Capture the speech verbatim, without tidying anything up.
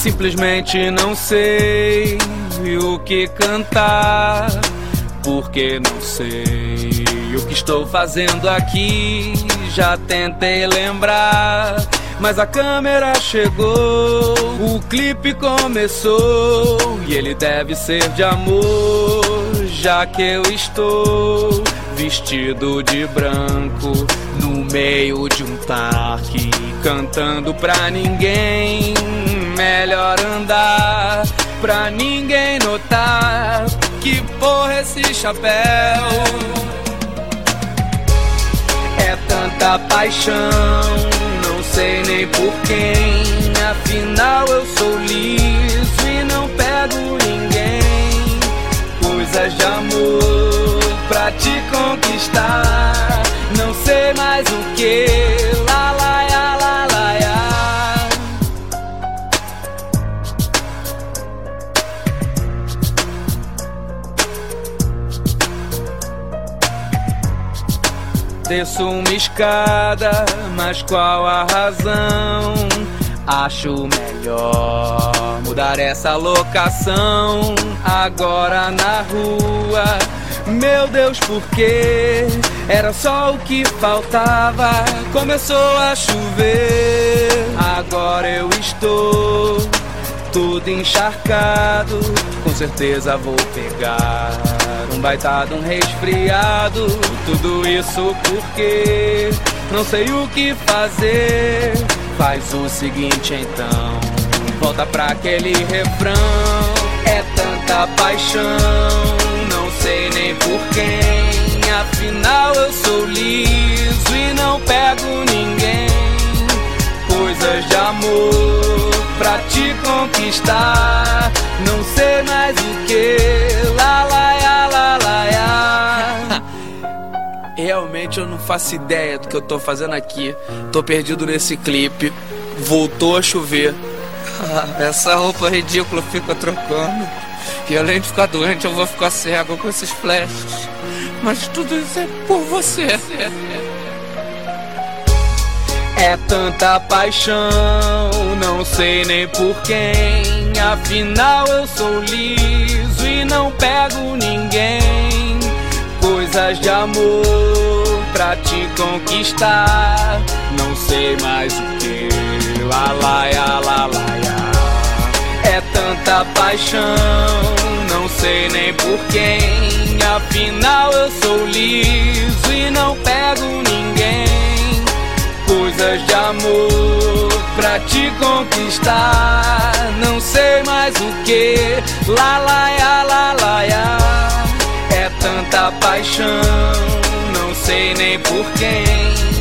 Simplesmente não sei o que cantar, porque não sei o que estou fazendo aqui. Já tentei lembrar, mas a câmera chegou, o clipe começou e ele deve ser de amor, já que eu estou vestido de branco no meio de um parque, cantando pra ninguém. Melhor andar pra ninguém notar que porra é esse chapéu. É tanta paixão, não sei nem por quem. Afinal eu sou liso e não pego ninguém. Coisas de amor pra te conquistar, não sei mais o que. Lá, lá, ya, lá, lá, ya. Desço uma escada, mas qual a razão? Acho melhor mudar essa locação. Agora na rua, meu Deus, por quê? Era só o que faltava. Começou a chover, agora eu estou todo encharcado. Com certeza vou pegar um baita de um resfriado. Tudo isso porque não sei o que fazer. Faz o seguinte então, volta pra aquele refrão. É tanta paixão, não sei nem por quem. Afinal eu sou liso e não pego ninguém. Coisas de amor pra te conquistar, não sei mais o que. Lá, lá, ya, lá, lá, ya. Realmente eu não faço ideia do que eu tô fazendo aqui. Tô perdido nesse clipe. Voltou a chover. Essa roupa ridícula fica trocando. E além de ficar doente, eu vou ficar cego com esses flashes. Mas tudo isso é por você. É tanta paixão, não sei nem por quem. Afinal eu sou liso e não pego ninguém. Coisas de amor pra te conquistar, não sei mais o que. Lá, lá, ya, lá, lá, ya. É tanta paixão, não sei nem por quem. Afinal eu sou liso e não pego ninguém. Coisas de amor pra te conquistar, não sei mais o que. Lá, lá, ya, lá, lá, ya. É tanta paixão, não sei nem por quem.